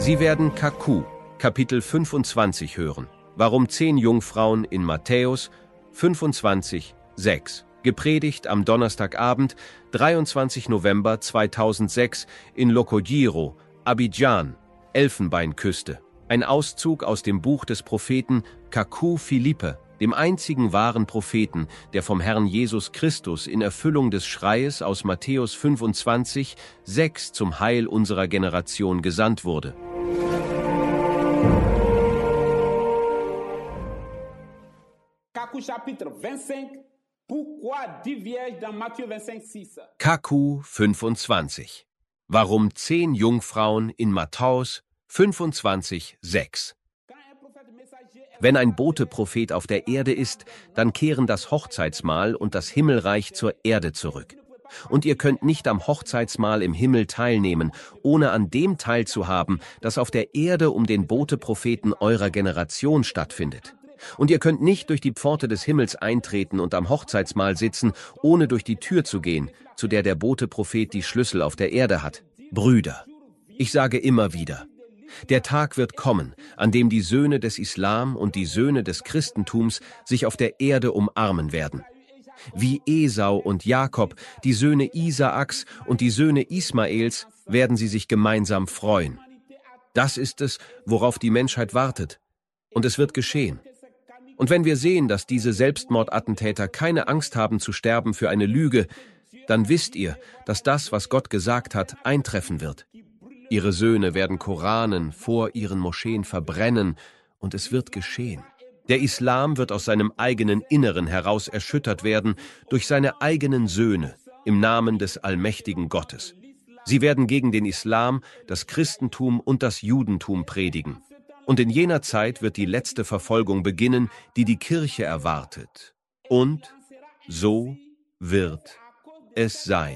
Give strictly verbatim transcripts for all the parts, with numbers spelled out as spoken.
Sie werden Kaku, Kapitel fünfundzwanzig hören. Warum zehn Jungfrauen in Matthäus fünfundzwanzig, sechs. Gepredigt am Donnerstagabend, dreiundzwanzigster November zweitausendsechs in Lokodjiro, Abidjan, Elfenbeinküste. Ein Auszug aus dem Buch des Propheten Kaku Philippe, dem einzigen wahren Propheten, der vom Herrn Jesus Christus in Erfüllung des Schreies aus Matthäus fünfundzwanzig, sechs zum Heil unserer Generation gesandt wurde. Kaku fünfundzwanzig. Warum zehn Jungfrauen in Matthäus fünfundzwanzig, sechs. Wenn ein Bote-Prophet auf der Erde ist, dann kehren das Hochzeitsmahl und das Himmelreich zur Erde zurück. Und ihr könnt nicht am Hochzeitsmahl im Himmel teilnehmen, ohne an dem teilzuhaben, das auf der Erde um den Bote-Propheten eurer Generation stattfindet. Und ihr könnt nicht durch die Pforte des Himmels eintreten und am Hochzeitsmahl sitzen, ohne durch die Tür zu gehen, zu der der Bote-Prophet die Schlüssel auf der Erde hat. Brüder, ich sage immer wieder, der Tag wird kommen, an dem die Söhne des Islam und die Söhne des Christentums sich auf der Erde umarmen werden. Wie Esau und Jakob, die Söhne Isaaks und die Söhne Ismaels, werden sie sich gemeinsam freuen. Das ist es, worauf die Menschheit wartet. Und es wird geschehen. Und wenn wir sehen, dass diese Selbstmordattentäter keine Angst haben zu sterben für eine Lüge, dann wisst ihr, dass das, was Gott gesagt hat, eintreffen wird. Ihre Söhne werden Koranen vor ihren Moscheen verbrennen, und es wird geschehen. Der Islam wird aus seinem eigenen Inneren heraus erschüttert werden durch seine eigenen Söhne im Namen des allmächtigen Gottes. Sie werden gegen den Islam, das Christentum und das Judentum predigen. Und in jener Zeit wird die letzte Verfolgung beginnen, die die Kirche erwartet. Und so wird es sein.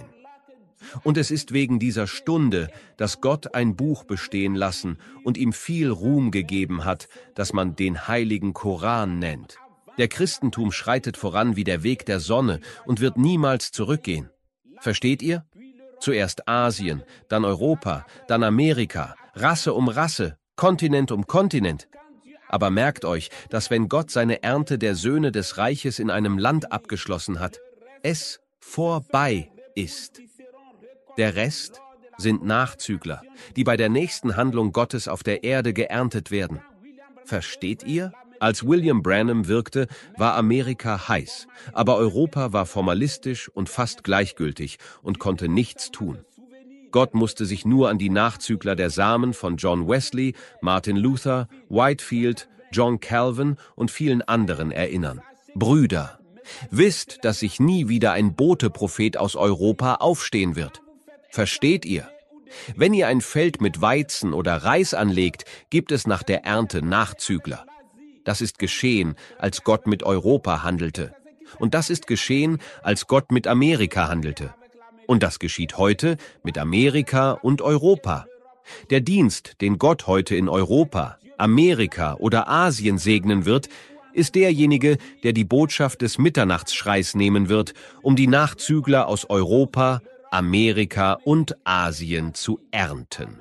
Und es ist wegen dieser Stunde, dass Gott ein Buch bestehen lassen und ihm viel Ruhm gegeben hat, das man den heiligen Koran nennt. Der Christentum schreitet voran wie der Weg der Sonne und wird niemals zurückgehen. Versteht ihr? Zuerst Asien, dann Europa, dann Amerika, Rasse um Rasse, Kontinent um Kontinent. Aber merkt euch, dass wenn Gott seine Ernte der Söhne des Reiches in einem Land abgeschlossen hat, es vorbei ist. Der Rest sind Nachzügler, die bei der nächsten Handlung Gottes auf der Erde geerntet werden. Versteht ihr? Als William Branham wirkte, war Amerika heiß, aber Europa war formalistisch und fast gleichgültig und konnte nichts tun. Gott musste sich nur an die Nachzügler der Samen von John Wesley, Martin Luther, Whitefield, John Calvin und vielen anderen erinnern. Brüder, wisst, dass sich nie wieder ein Bote-Prophet aus Europa aufstehen wird. Versteht ihr? Wenn ihr ein Feld mit Weizen oder Reis anlegt, gibt es nach der Ernte Nachzügler. Das ist geschehen, als Gott mit Europa handelte. Und das ist geschehen, als Gott mit Amerika handelte. Und das geschieht heute mit Amerika und Europa. Der Dienst, den Gott heute in Europa, Amerika oder Asien segnen wird, ist derjenige, der die Botschaft des Mitternachtsschreis nehmen wird, um die Nachzügler aus Europa, Amerika und Asien zu ernten.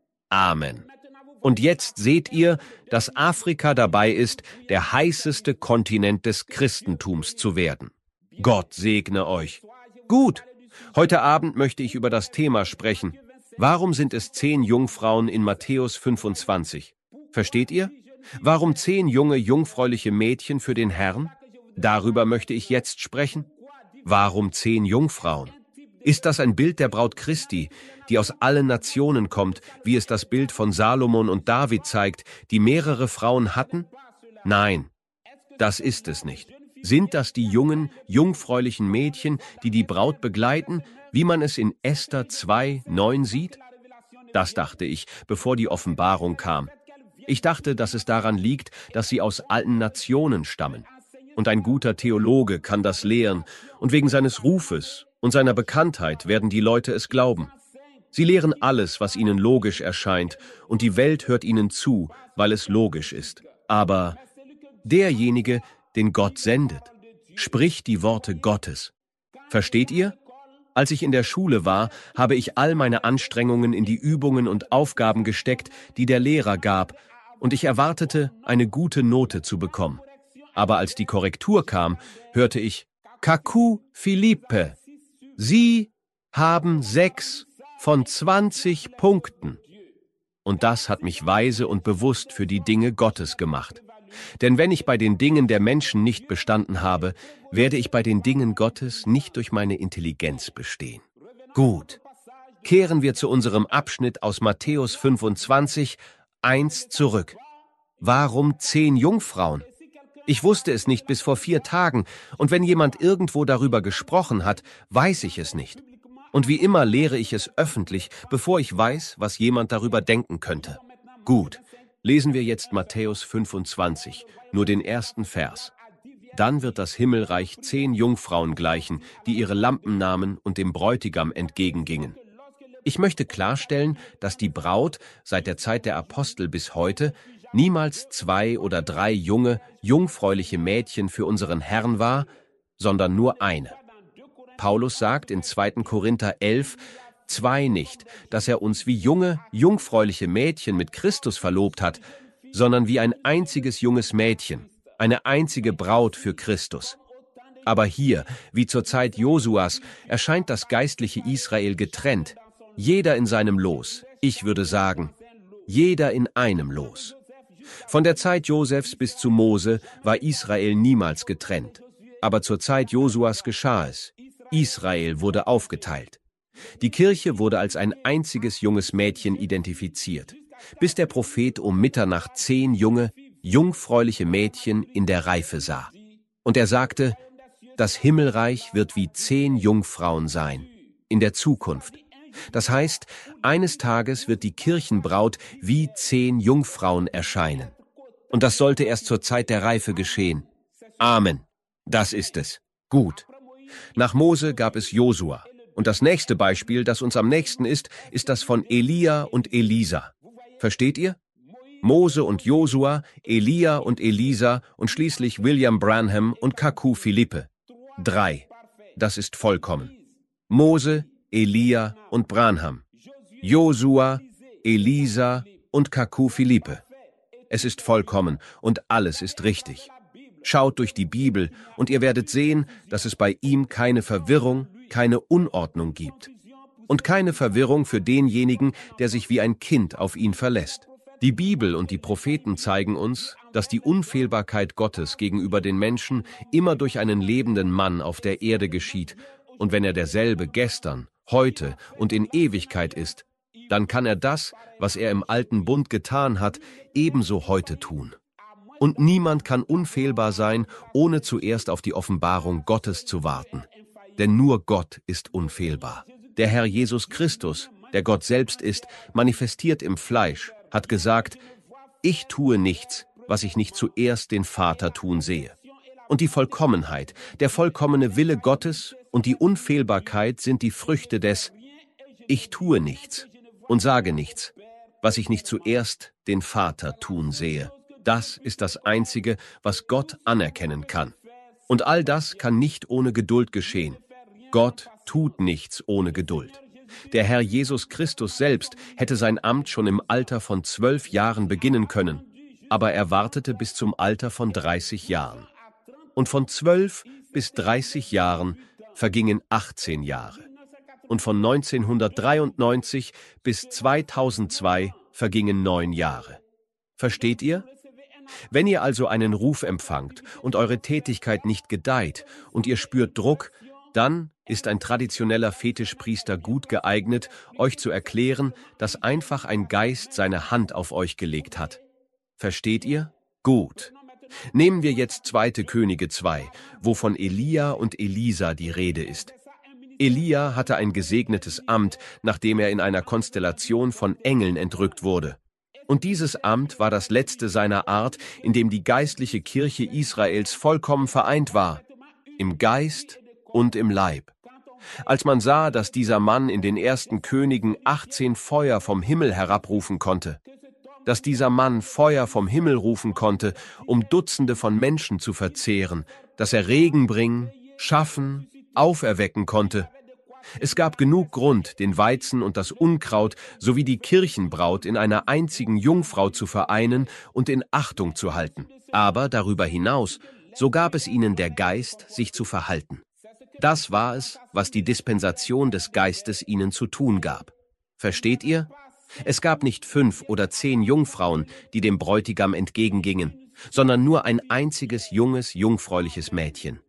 Amen. Und jetzt seht ihr, dass Afrika dabei ist, der heißeste Kontinent des Christentums zu werden. Gott segne euch. Gut. Heute Abend möchte ich über das Thema sprechen. Warum sind es zehn Jungfrauen in Matthäus fünfundzwanzig? Versteht ihr? Warum zehn junge, jungfräuliche Mädchen für den Herrn? Darüber möchte ich jetzt sprechen. Warum zehn Jungfrauen? Ist das ein Bild der Braut Christi, die aus allen Nationen kommt, wie es das Bild von Salomon und David zeigt, die mehrere Frauen hatten? Nein, das ist es nicht. Sind das die jungen, jungfräulichen Mädchen, die die Braut begleiten, wie man es in Esther zwei, neun sieht? Das dachte ich, bevor die Offenbarung kam. Ich dachte, dass es daran liegt, dass sie aus allen Nationen stammen. Und ein guter Theologe kann das lehren, und wegen seines Rufes und seiner Bekanntheit werden die Leute es glauben. Sie lehren alles, was ihnen logisch erscheint, und die Welt hört ihnen zu, weil es logisch ist. Aber derjenige, den Gott sendet, spricht die Worte Gottes. Versteht ihr? Als ich in der Schule war, habe ich all meine Anstrengungen in die Übungen und Aufgaben gesteckt, die der Lehrer gab, und ich erwartete, eine gute Note zu bekommen. Aber als die Korrektur kam, hörte ich, Kaku Philippe, Sie haben sechs von zwanzig Punkten. Und das hat mich weise und bewusst für die Dinge Gottes gemacht. Denn wenn ich bei den Dingen der Menschen nicht bestanden habe, werde ich bei den Dingen Gottes nicht durch meine Intelligenz bestehen. Gut. Kehren wir zu unserem Abschnitt aus Matthäus fünfundzwanzig, eins zurück. Warum zehn Jungfrauen? Ich wusste es nicht bis vor vier Tagen, und wenn jemand irgendwo darüber gesprochen hat, weiß ich es nicht. Und wie immer lehre ich es öffentlich, bevor ich weiß, was jemand darüber denken könnte. Gut, lesen wir jetzt Matthäus fünfundzwanzig, nur den ersten Vers. Dann wird das Himmelreich zehn Jungfrauen gleichen, die ihre Lampen nahmen und dem Bräutigam entgegengingen. Ich möchte klarstellen, dass die Braut seit der Zeit der Apostel bis heute niemals zwei oder drei junge, jungfräuliche Mädchen für unseren Herrn war, sondern nur eine. Paulus sagt in zweiten Korinther elf, zwei nicht, dass er uns wie junge, jungfräuliche Mädchen mit Christus verlobt hat, sondern wie ein einziges junges Mädchen, eine einzige Braut für Christus. Aber hier, wie zur Zeit Josuas, erscheint das geistliche Israel getrennt, jeder in seinem Los, ich würde sagen, jeder in einem Los. Von der Zeit Josefs bis zu Mose war Israel niemals getrennt. Aber zur Zeit Josuas geschah es. Israel wurde aufgeteilt. Die Kirche wurde als ein einziges junges Mädchen identifiziert, bis der Prophet um Mitternacht zehn junge, jungfräuliche Mädchen in der Reife sah. Und er sagte, das Himmelreich wird wie zehn Jungfrauen sein, in der Zukunft. Das heißt, eines Tages wird die Kirchenbraut wie zehn Jungfrauen erscheinen. Und das sollte erst zur Zeit der Reife geschehen. Amen. Das ist es. Gut. Nach Mose gab es Josua. Und das nächste Beispiel, das uns am nächsten ist, ist das von Elia und Elisa. Versteht ihr? Mose und Josua, Elia und Elisa und schließlich William Branham und Kaku Philippe. Drei. Das ist vollkommen. Mose, Elia und Branham. Josua, Elisa und Kaku Philippe. Es ist vollkommen und alles ist richtig. Schaut durch die Bibel und ihr werdet sehen, dass es bei ihm keine Verwirrung, keine Unordnung gibt. Und keine Verwirrung für denjenigen, der sich wie ein Kind auf ihn verlässt. Die Bibel und die Propheten zeigen uns, dass die Unfehlbarkeit Gottes gegenüber den Menschen immer durch einen lebenden Mann auf der Erde geschieht. Und wenn er derselbe gestern, heute und in Ewigkeit ist, dann kann er das, was er im alten Bund getan hat, ebenso heute tun. Und niemand kann unfehlbar sein, ohne zuerst auf die Offenbarung Gottes zu warten. Denn nur Gott ist unfehlbar. Der Herr Jesus Christus, der Gott selbst ist, manifestiert im Fleisch, hat gesagt, ich tue nichts, was ich nicht zuerst den Vater tun sehe. Und die Vollkommenheit, der vollkommene Wille Gottes und die Unfehlbarkeit sind die Früchte des Ich tue nichts und sage nichts, was ich nicht zuerst den Vater tun sehe. Das ist das Einzige, was Gott anerkennen kann. Und all das kann nicht ohne Geduld geschehen. Gott tut nichts ohne Geduld. Der Herr Jesus Christus selbst hätte sein Amt schon im Alter von zwölf Jahren beginnen können, aber er wartete bis zum Alter von dreißig Jahren. Und von zwölf bis dreißig Jahren vergingen achtzehn Jahre. Und von neunzehnhundertdreiundneunzig bis zweitausendzwei vergingen neun Jahre. Versteht ihr? Wenn ihr also einen Ruf empfangt und eure Tätigkeit nicht gedeiht und ihr spürt Druck, dann ist ein traditioneller Fetischpriester gut geeignet, euch zu erklären, dass einfach ein Geist seine Hand auf euch gelegt hat. Versteht ihr? Gut. Nehmen wir jetzt zweite Könige zwei, wo von Elia und Elisa die Rede ist. Elia hatte ein gesegnetes Amt, nachdem er in einer Konstellation von Engeln entrückt wurde. Und dieses Amt war das letzte seiner Art, in dem die geistliche Kirche Israels vollkommen vereint war, im Geist und im Leib. Als man sah, dass dieser Mann in den ersten Königen achtzehn Feuer vom Himmel herabrufen konnte, dass dieser Mann Feuer vom Himmel rufen konnte, um Dutzende von Menschen zu verzehren, dass er Regen bringen, schaffen, auferwecken konnte, Es gab genug Grund, den Weizen und das Unkraut sowie die Kirchenbraut in einer einzigen Jungfrau zu vereinen und in Achtung zu halten. Aber darüber hinaus, so gab es ihnen der Geist, sich zu verhalten. Das war es, was die Dispensation des Geistes ihnen zu tun gab. Versteht ihr? Es gab nicht fünf oder zehn Jungfrauen, die dem Bräutigam entgegengingen, sondern nur ein einziges junges, jungfräuliches Mädchen.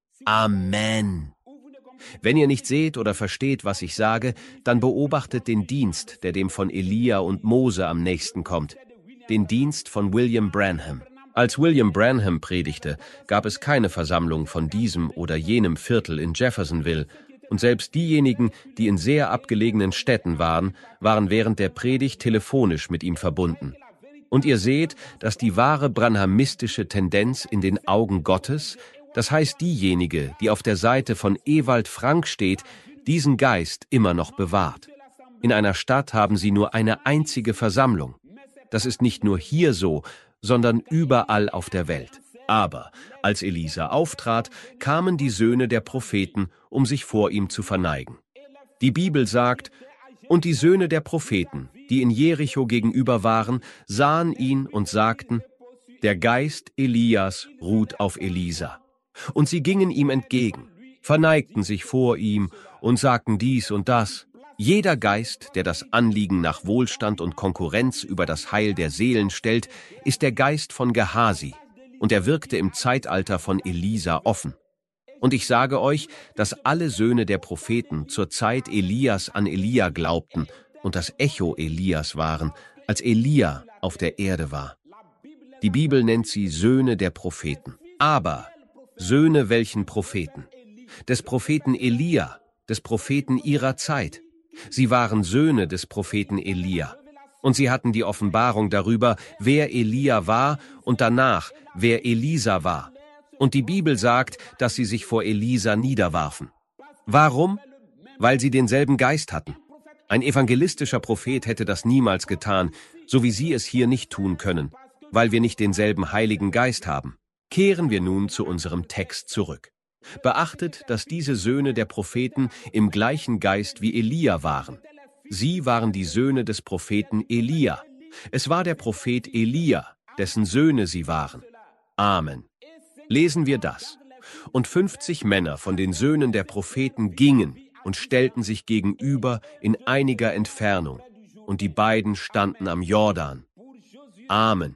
Amen. Wenn ihr nicht seht oder versteht, was ich sage, dann beobachtet den Dienst, der dem von Elia und Mose am nächsten kommt, den Dienst von William Branham. Als William Branham predigte, gab es keine Versammlung von diesem oder jenem Viertel in Jeffersonville, und selbst diejenigen, die in sehr abgelegenen Städten waren, waren während der Predigt telefonisch mit ihm verbunden. Und ihr seht, dass die wahre branhamistische Tendenz in den Augen Gottes, das heißt diejenige, die auf der Seite von Ewald Frank steht, diesen Geist immer noch bewahrt. In einer Stadt haben sie nur eine einzige Versammlung. Das ist nicht nur hier so, sondern überall auf der Welt. Aber als Elisa auftrat, kamen die Söhne der Propheten, um sich vor ihm zu verneigen. Die Bibel sagt, und die Söhne der Propheten, die in Jericho gegenüber waren, sahen ihn und sagten, der Geist Elias ruht auf Elisa. Und sie gingen ihm entgegen, verneigten sich vor ihm und sagten dies und das. Jeder Geist, der das Anliegen nach Wohlstand und Konkurrenz über das Heil der Seelen stellt, ist der Geist von Gehasi, und er wirkte im Zeitalter von Elisa offen. Und ich sage euch, dass alle Söhne der Propheten zur Zeit Elias an Elia glaubten und das Echo Elias waren, als Elia auf der Erde war. Die Bibel nennt sie Söhne der Propheten. Aber Söhne welchen Propheten? Des Propheten Elia, des Propheten ihrer Zeit. Sie waren Söhne des Propheten Elia. Und sie hatten die Offenbarung darüber, wer Elia war und danach, wer Elisa war. Und die Bibel sagt, dass sie sich vor Elisa niederwarfen. Warum? Weil sie denselben Geist hatten. Ein evangelistischer Prophet hätte das niemals getan, so wie sie es hier nicht tun können, weil wir nicht denselben Heiligen Geist haben. Kehren wir nun zu unserem Text zurück. Beachtet, dass diese Söhne der Propheten im gleichen Geist wie Elia waren. Sie waren die Söhne des Propheten Elia. Es war der Prophet Elia, dessen Söhne sie waren. Amen. Lesen wir das. Und fünfzig Männer von den Söhnen der Propheten gingen und stellten sich gegenüber in einiger Entfernung, und die beiden standen am Jordan. Amen.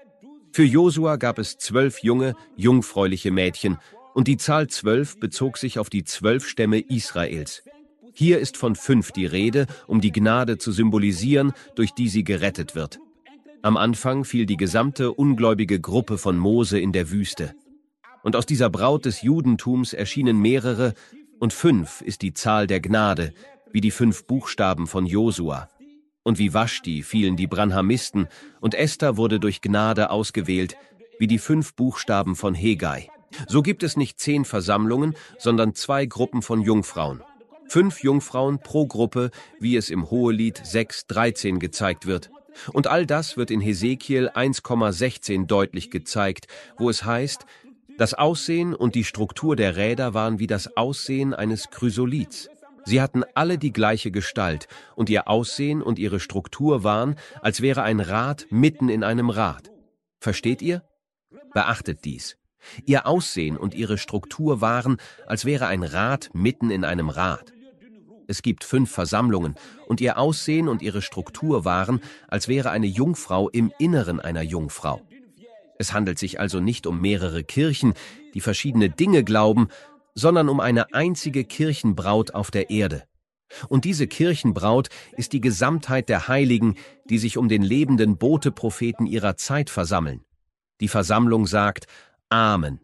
Für Josua gab es zwölf junge, jungfräuliche Mädchen, und die Zahl zwölf bezog sich auf die zwölf Stämme Israels. Hier ist von fünf die Rede, um die Gnade zu symbolisieren, durch die sie gerettet wird. Am Anfang fiel die gesamte ungläubige Gruppe von Mose in der Wüste. Und aus dieser Braut des Judentums erschienen mehrere, und fünf ist die Zahl der Gnade, wie die fünf Buchstaben von Josua. Und wie Waschti fielen die Branhamisten, und Esther wurde durch Gnade ausgewählt, wie die fünf Buchstaben von Hegai. So gibt es nicht zehn Versammlungen, sondern zwei Gruppen von Jungfrauen. Fünf Jungfrauen pro Gruppe, wie es im Hohelied sechs dreizehn gezeigt wird. Und all das wird in Hesekiel eins sechzehn deutlich gezeigt, wo es heißt, das Aussehen und die Struktur der Räder waren wie das Aussehen eines Chrysoliths. Sie hatten alle die gleiche Gestalt, und ihr Aussehen und ihre Struktur waren, als wäre ein Rad mitten in einem Rad. Versteht ihr? Beachtet dies. Ihr Aussehen und ihre Struktur waren, als wäre ein Rad mitten in einem Rad. Es gibt fünf Versammlungen, und ihr Aussehen und ihre Struktur waren, als wäre eine Jungfrau im Inneren einer Jungfrau. Es handelt sich also nicht um mehrere Kirchen, die verschiedene Dinge glauben, sondern um eine einzige Kirchenbraut auf der Erde. Und diese Kirchenbraut ist die Gesamtheit der Heiligen, die sich um den lebenden Bote-Propheten ihrer Zeit versammeln. Die Versammlung sagt Amen.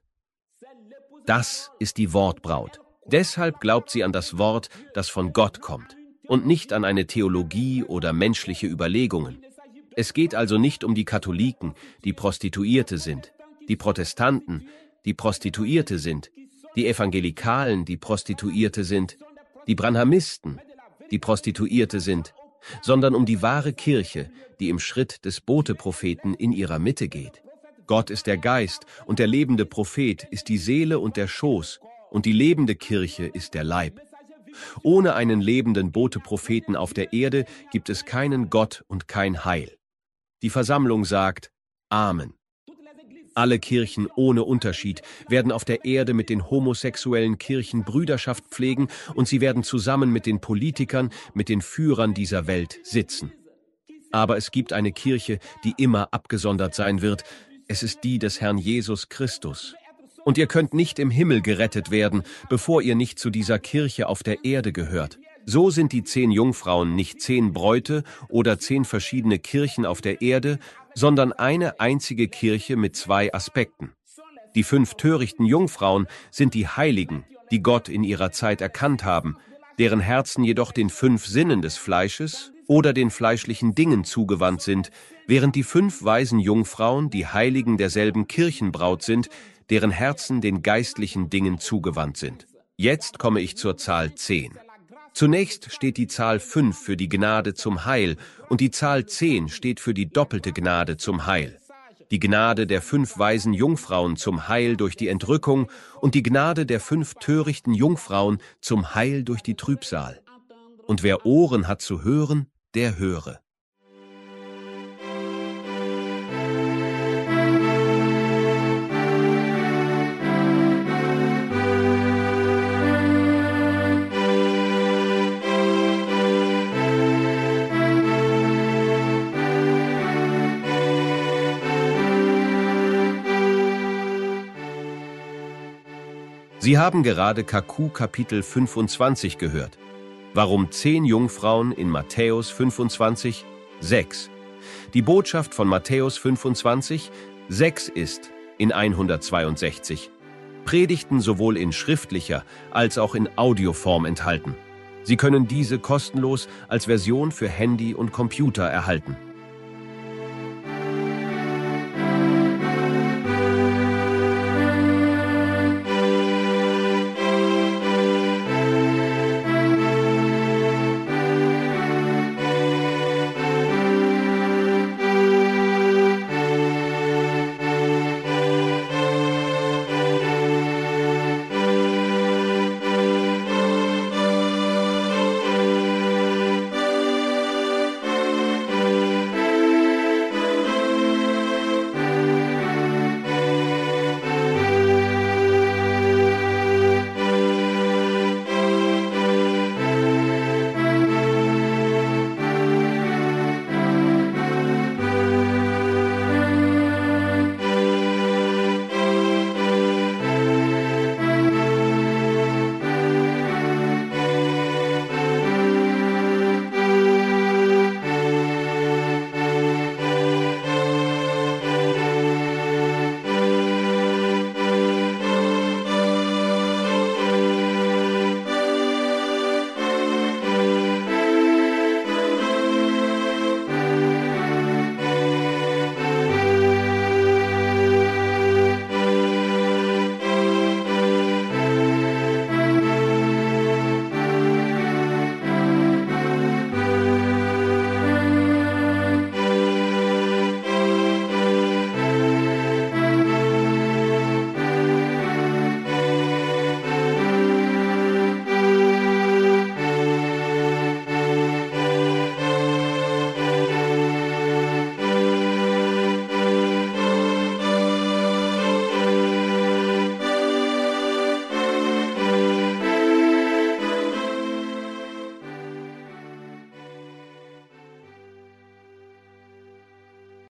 Das ist die Wortbraut. Deshalb glaubt sie an das Wort, das von Gott kommt, und nicht an eine Theologie oder menschliche Überlegungen. Es geht also nicht um die Katholiken, die Prostituierte sind, die Protestanten, die Prostituierte sind, die Evangelikalen, die Prostituierte sind, die Branhamisten, die Prostituierte sind, sondern um die wahre Kirche, die im Schritt des Bote-Propheten in ihrer Mitte geht. Gott ist der Geist, und der lebende Prophet ist die Seele und der Schoß, und die lebende Kirche ist der Leib. Ohne einen lebenden Bote-Propheten auf der Erde gibt es keinen Gott und kein Heil. Die Versammlung sagt Amen. Alle Kirchen ohne Unterschied werden auf der Erde mit den homosexuellen Kirchen Brüderschaft pflegen und sie werden zusammen mit den Politikern, mit den Führern dieser Welt sitzen. Aber es gibt eine Kirche, die immer abgesondert sein wird. Es ist die des Herrn Jesus Christus. Und ihr könnt nicht im Himmel gerettet werden, bevor ihr nicht zu dieser Kirche auf der Erde gehört. So sind die zehn Jungfrauen nicht zehn Bräute oder zehn verschiedene Kirchen auf der Erde, sondern eine einzige Kirche mit zwei Aspekten. Die fünf törichten Jungfrauen sind die Heiligen, die Gott in ihrer Zeit erkannt haben, deren Herzen jedoch den fünf Sinnen des Fleisches oder den fleischlichen Dingen zugewandt sind, während die fünf weisen Jungfrauen die Heiligen derselben Kirchenbraut sind, deren Herzen den geistlichen Dingen zugewandt sind. Jetzt komme ich zur Zahl zehn. Zunächst steht die Zahl fünf für die Gnade zum Heil und die Zahl zehn steht für die doppelte Gnade zum Heil. Die Gnade der fünf weisen Jungfrauen zum Heil durch die Entrückung und die Gnade der fünf törichten Jungfrauen zum Heil durch die Trübsal. Und wer Ohren hat zu hören, der höre. Sie haben gerade Kaku Kapitel fünfundzwanzig gehört. Warum zehn Jungfrauen in Matthäus fünfundzwanzig, sechs. Die Botschaft von Matthäus fünfundzwanzig, sechs ist in hundertzweiundsechzig Predigten sowohl in schriftlicher als auch in Audioform enthalten. Sie können diese kostenlos als Version für Handy und Computer erhalten.